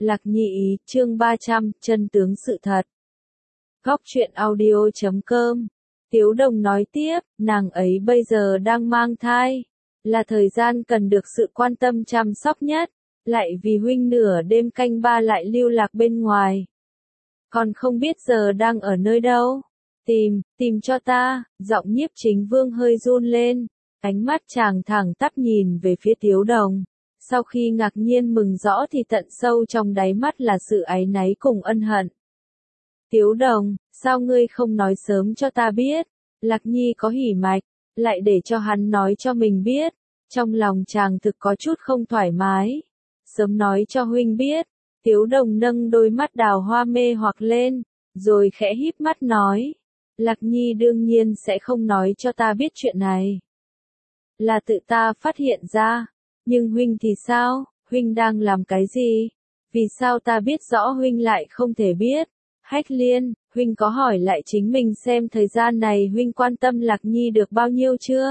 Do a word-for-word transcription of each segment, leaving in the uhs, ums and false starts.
Lạc Nhi ý, chương ba trăm, chân tướng sự thật. Góc truyện audio chấm com. Tiếu Đồng nói tiếp, nàng ấy bây giờ đang mang thai, là thời gian cần được sự quan tâm chăm sóc nhất, lại vì huynh nửa đêm canh ba lại lưu lạc bên ngoài. Còn không biết giờ đang ở nơi đâu. Tìm, tìm cho ta, giọng Nhiếp Chính Vương hơi run lên, ánh mắt chàng thẳng tắp nhìn về phía Tiếu Đồng. Sau khi ngạc nhiên mừng rõ thì tận sâu trong đáy mắt là sự áy náy cùng ân hận. Tiếu Đồng, sao ngươi không nói sớm cho ta biết? Lạc Nhi có hỉ mạch, lại để cho hắn nói cho mình biết. Trong lòng chàng thực có chút không thoải mái. Sớm nói cho huynh biết. Tiếu Đồng nâng đôi mắt đào hoa mê hoặc lên, rồi khẽ híp mắt nói. Lạc Nhi đương nhiên sẽ không nói cho ta biết chuyện này. Là tự ta phát hiện ra. Nhưng huynh thì sao, huynh đang làm cái gì? Vì sao ta biết rõ huynh lại không thể biết? Hách Liên, huynh có hỏi lại chính mình xem thời gian này huynh quan tâm Lạc Nhi được bao nhiêu chưa?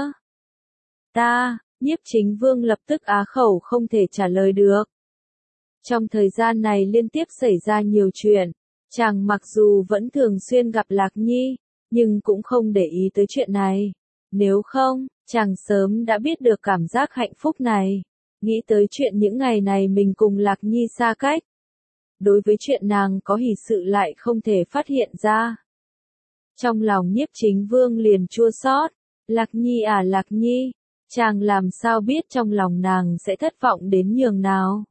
Ta, Nhiếp Chính Vương lập tức á khẩu không thể trả lời được. Trong thời gian này liên tiếp xảy ra nhiều chuyện, chàng mặc dù vẫn thường xuyên gặp Lạc Nhi, nhưng cũng không để ý tới chuyện này. Nếu không, chàng sớm đã biết được cảm giác hạnh phúc này. Nghĩ tới chuyện những ngày này mình cùng Lạc Nhi xa cách. Đối với chuyện nàng có hỷ sự lại không thể phát hiện ra. Trong lòng Nhiếp Chính Vương liền chua xót. Lạc Nhi à Lạc Nhi, chàng làm sao biết trong lòng nàng sẽ thất vọng đến nhường nào.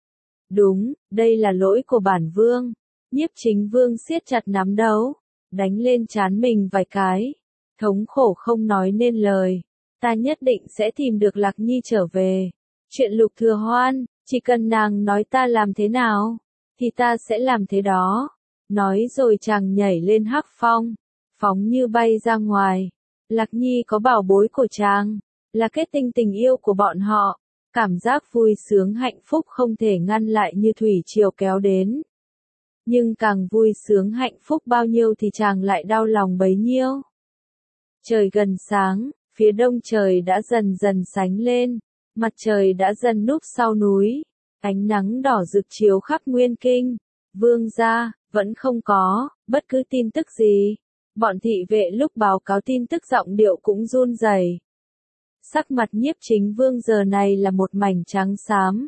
Đúng, đây là lỗi của bản vương. Nhiếp Chính Vương siết chặt nắm đấm, đánh lên trán mình vài cái. Thống khổ không nói nên lời. Ta nhất định sẽ tìm được Lạc Nhi trở về. Chuyện Lục Thừa Hoan, chỉ cần nàng nói ta làm thế nào, thì ta sẽ làm thế đó. Nói rồi chàng nhảy lên hắc phong, phóng như bay ra ngoài. Lạc Nhi có bảo bối của chàng, là kết tinh tình yêu của bọn họ. Cảm giác vui sướng hạnh phúc không thể ngăn lại như thủy triều kéo đến. Nhưng càng vui sướng hạnh phúc bao nhiêu thì chàng lại đau lòng bấy nhiêu. Trời gần sáng, phía đông trời đã dần dần sánh lên. Mặt trời đã dần núp sau núi, ánh nắng đỏ rực chiếu khắp nguyên kinh. Vương gia, vẫn không có bất cứ tin tức gì. Bọn thị vệ lúc báo cáo tin tức giọng điệu cũng run rẩy. Sắc mặt Nhiếp Chính Vương giờ này là một mảnh trắng xám.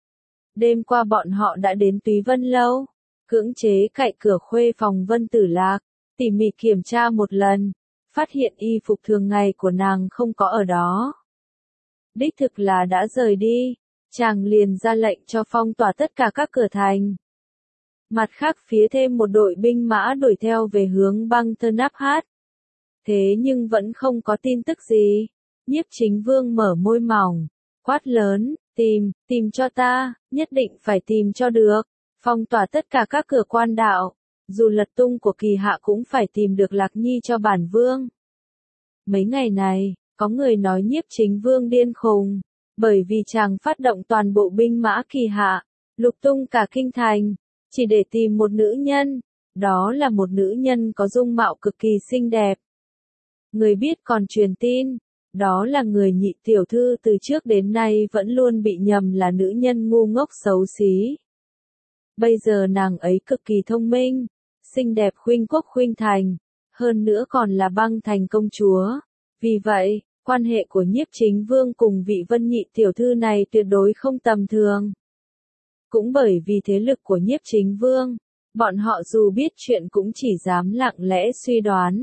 Đêm qua bọn họ đã đến Túy Vân Lâu, cưỡng chế cậy cửa khuê phòng Vân Tử Lạc, tỉ mỉ kiểm tra một lần, phát hiện y phục thường ngày của nàng không có ở đó. Đích thực là đã rời đi, chàng liền ra lệnh cho phong tỏa tất cả các cửa thành. Mặt khác phía thêm một đội binh mã đuổi theo về hướng băng Tơ Náp Hát. Thế nhưng vẫn không có tin tức gì. Nhiếp Chính Vương mở môi mỏng, quát lớn, tìm, tìm cho ta, nhất định phải tìm cho được. Phong tỏa tất cả các cửa quan đạo, dù lật tung của kỳ hạ cũng phải tìm được Lạc Nhi cho bản vương. Mấy ngày này, có người nói Nhiếp Chính Vương điên khùng, bởi vì chàng phát động toàn bộ binh mã kỳ hạ, lục tung cả kinh thành, chỉ để tìm một nữ nhân, đó là một nữ nhân có dung mạo cực kỳ xinh đẹp. Người biết còn truyền tin, đó là người Nhị tiểu thư từ trước đến nay vẫn luôn bị nhầm là nữ nhân ngu ngốc xấu xí. Bây giờ nàng ấy cực kỳ thông minh, xinh đẹp khuynh quốc khuynh thành, hơn nữa còn là băng thành công chúa. Vì vậy, quan hệ của Nhiếp Chính Vương cùng vị Vân Nhị tiểu thư này tuyệt đối không tầm thường. Cũng bởi vì thế lực của Nhiếp Chính Vương, bọn họ dù biết chuyện cũng chỉ dám lặng lẽ suy đoán.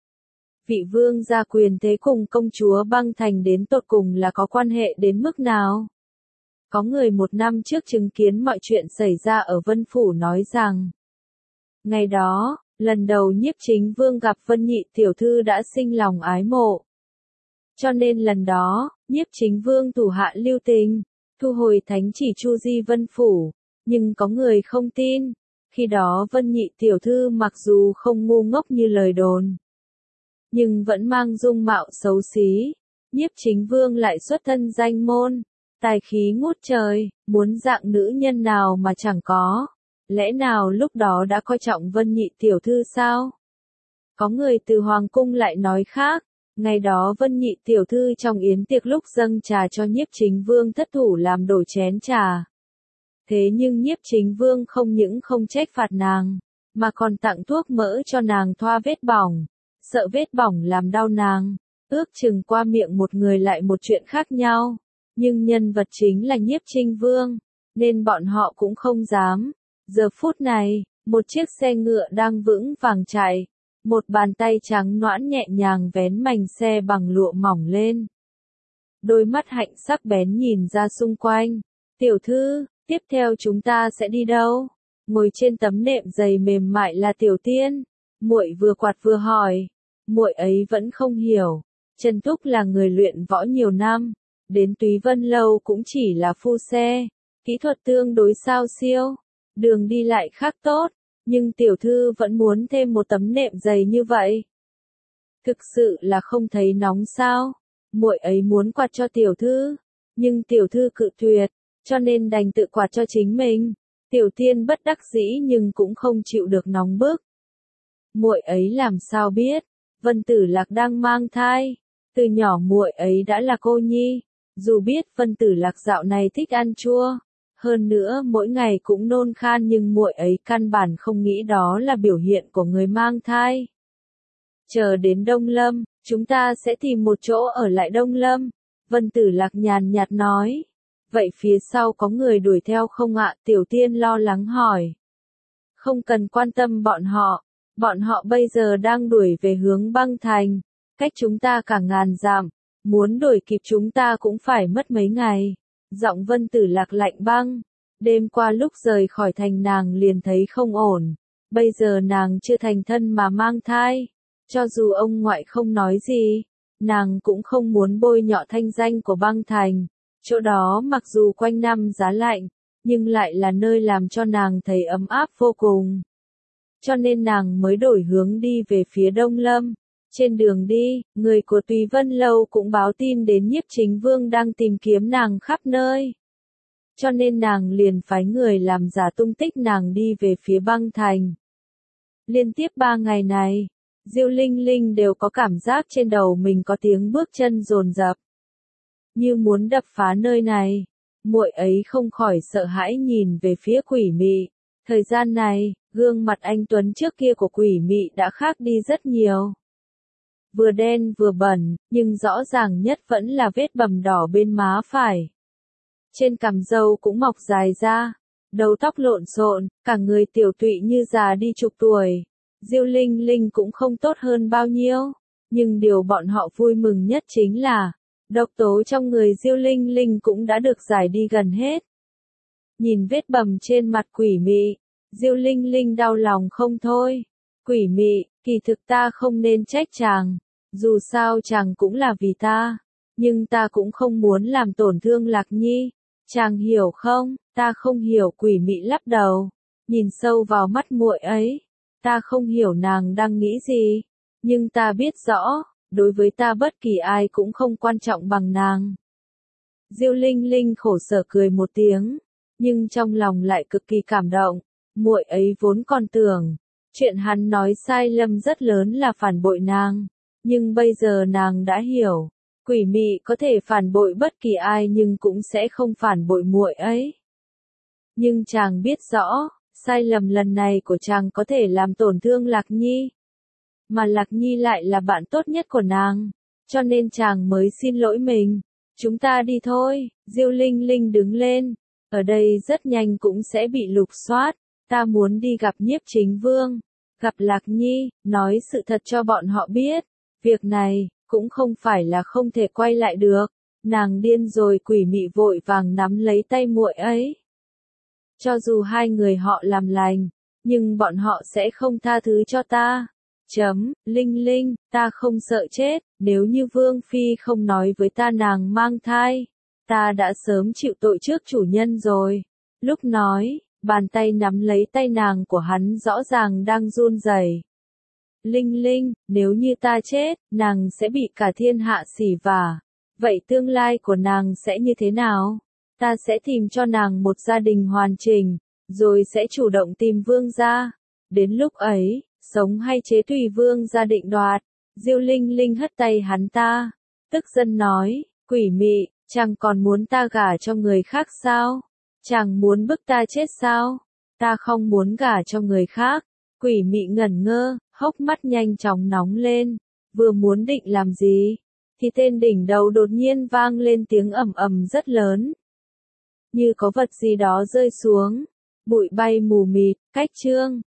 Vị vương gia quyền thế cùng công chúa băng thành đến tột cùng là có quan hệ đến mức nào? Có người một năm trước chứng kiến mọi chuyện xảy ra ở Vân Phủ nói rằng, ngày đó, lần đầu Nhiếp Chính Vương gặp Vân Nhị tiểu thư đã sinh lòng ái mộ. Cho nên lần đó, Nhiếp Chính Vương thủ hạ lưu tình, thu hồi thánh chỉ chu di Vân Phủ, nhưng có người không tin. Khi đó Vân Nhị tiểu thư mặc dù không ngu ngốc như lời đồn, nhưng vẫn mang dung mạo xấu xí. Nhiếp Chính Vương lại xuất thân danh môn, tài khí ngút trời, muốn dạng nữ nhân nào mà chẳng có. Lẽ nào lúc đó đã coi trọng Vân Nhị tiểu thư sao? Có người từ Hoàng cung lại nói khác. Ngày đó Vân Nhị tiểu thư trong yến tiệc lúc dâng trà cho Nhiếp Chính Vương thất thủ làm đổ chén trà. Thế nhưng Nhiếp Chính Vương không những không trách phạt nàng, mà còn tặng thuốc mỡ cho nàng thoa vết bỏng, sợ vết bỏng làm đau nàng. Ước chừng qua miệng một người lại một chuyện khác nhau, nhưng nhân vật chính là Nhiếp Chính Vương, nên bọn họ cũng không dám. Giờ phút này, một chiếc xe ngựa đang vững vàng chạy, một bàn tay trắng nõn nhẹ nhàng vén mành xe bằng lụa mỏng lên. Đôi mắt hạnh sắc bén nhìn ra xung quanh. Tiểu thư, tiếp theo chúng ta sẽ đi đâu? Ngồi trên tấm nệm dày mềm mại là Tiểu Tiên. Muội vừa quạt vừa hỏi. Muội ấy vẫn không hiểu. Trần Túc là người luyện võ nhiều năm, đến Túy Vân Lâu cũng chỉ là phu xe, kỹ thuật tương đối sao siêu, đường đi lại khác tốt, nhưng tiểu thư vẫn muốn thêm một tấm nệm dày như vậy. Thực sự là không thấy nóng sao? Muội ấy muốn quạt cho tiểu thư, nhưng tiểu thư cự tuyệt, cho nên đành tự quạt cho chính mình. Tiểu Tiên bất đắc dĩ nhưng cũng không chịu được nóng bức. Muội ấy làm sao biết, Vân Tử Lạc đang mang thai. Từ nhỏ muội ấy đã là cô nhi, dù biết Vân Tử Lạc dạo này thích ăn chua, hơn nữa mỗi ngày cũng nôn khan nhưng muội ấy căn bản không nghĩ đó là biểu hiện của người mang thai. Chờ đến Đông Lâm, chúng ta sẽ tìm một chỗ ở lại Đông Lâm, Vân Tử Lạc nhàn nhạt nói. Vậy phía sau có người đuổi theo không ạ? Tiểu Tiên lo lắng hỏi. Không cần quan tâm bọn họ, bọn họ bây giờ đang đuổi về hướng băng thành. Cách chúng ta cả ngàn dặm, muốn đuổi kịp chúng ta cũng phải mất mấy ngày. Giọng Vân Tử Lạc lạnh băng. Đêm qua lúc rời khỏi thành nàng liền thấy không ổn. Bây giờ nàng chưa thành thân mà mang thai. Cho dù ông ngoại không nói gì, nàng cũng không muốn bôi nhọ thanh danh của băng thành. Chỗ đó mặc dù quanh năm giá lạnh, nhưng lại là nơi làm cho nàng thấy ấm áp vô cùng. Cho nên nàng mới đổi hướng đi về phía Đông Lâm. Trên đường đi, người của Túy Vân Lâu cũng báo tin đến Nhiếp Chính Vương đang tìm kiếm nàng khắp nơi. Cho nên nàng liền phái người làm giả tung tích nàng đi về phía băng thành. Liên tiếp ba ngày này, Diêu Linh Linh đều có cảm giác trên đầu mình có tiếng bước chân dồn dập, như muốn đập phá nơi này. Muội ấy không khỏi sợ hãi nhìn về phía Quỷ Mị. Thời gian này, gương mặt anh tuấn trước kia của Quỷ Mị đã khác đi rất nhiều. Vừa đen vừa bẩn, nhưng rõ ràng nhất vẫn là vết bầm đỏ bên má phải. Trên cằm râu cũng mọc dài ra, đầu tóc lộn xộn, cả người tiểu tụy như già đi chục tuổi. Diêu Linh Linh cũng không tốt hơn bao nhiêu, nhưng điều bọn họ vui mừng nhất chính là độc tố trong người Diêu Linh Linh cũng đã được giải đi gần hết. Nhìn vết bầm trên mặt Quỷ Mị, Diêu Linh Linh đau lòng không thôi. Quỷ Mị, kỳ thực ta không nên trách chàng, dù sao chàng cũng là vì ta, nhưng ta cũng không muốn làm tổn thương Lạc Nhi, chàng hiểu không? Ta không hiểu. Quỷ Mị lắc đầu, nhìn sâu vào mắt muội ấy. Ta không hiểu nàng đang nghĩ gì, nhưng ta biết rõ, đối với ta bất kỳ ai cũng không quan trọng bằng nàng. Diêu Linh Linh khổ sở cười một tiếng, nhưng trong lòng lại cực kỳ cảm động. Muội ấy vốn còn tưởng, chuyện hắn nói sai lầm rất lớn là phản bội nàng, nhưng bây giờ nàng đã hiểu, Quỷ Mị có thể phản bội bất kỳ ai nhưng cũng sẽ không phản bội muội ấy. Nhưng chàng biết rõ, sai lầm lần này của chàng có thể làm tổn thương Lạc Nhi, mà Lạc Nhi lại là bạn tốt nhất của nàng, cho nên chàng mới xin lỗi mình. Chúng ta đi thôi. Diêu Linh Linh đứng lên, ở đây rất nhanh cũng sẽ bị lục soát, ta muốn đi gặp Nhiếp Chính Vương, gặp Lạc Nhi, nói sự thật cho bọn họ biết. Việc này cũng không phải là không thể quay lại được. Nàng điên rồi. Quỷ Mị vội vàng nắm lấy tay muội ấy. Cho dù hai người họ làm lành, nhưng bọn họ sẽ không tha thứ cho ta. Chấm, Linh Linh, ta không sợ chết, nếu như Vương Phi không nói với ta nàng mang thai, ta đã sớm chịu tội trước chủ nhân rồi. Lúc nói, bàn tay nắm lấy tay nàng của hắn rõ ràng đang run rẩy. Linh Linh, nếu như ta chết, nàng sẽ bị cả thiên hạ xỉ vả. Vậy tương lai của nàng sẽ như thế nào? Ta sẽ tìm cho nàng một gia đình hoàn chỉnh, rồi sẽ chủ động tìm vương gia. Đến lúc ấy, sống hay chế tùy vương gia định đoạt. Diêu Linh Linh hất tay hắn ta, tức giận nói, Quỷ Mị, chàng còn muốn ta gả cho người khác sao? Chàng muốn bức ta chết sao? Ta không muốn gả cho người khác. Quỷ mị ngẩn ngơ, hốc mắt nhanh chóng nóng lên. Vừa muốn định làm gì? Thì tên đỉnh đầu đột nhiên vang lên tiếng ầm ầm rất lớn. Như có vật gì đó rơi xuống. Bụi bay mù mịt, cách chương.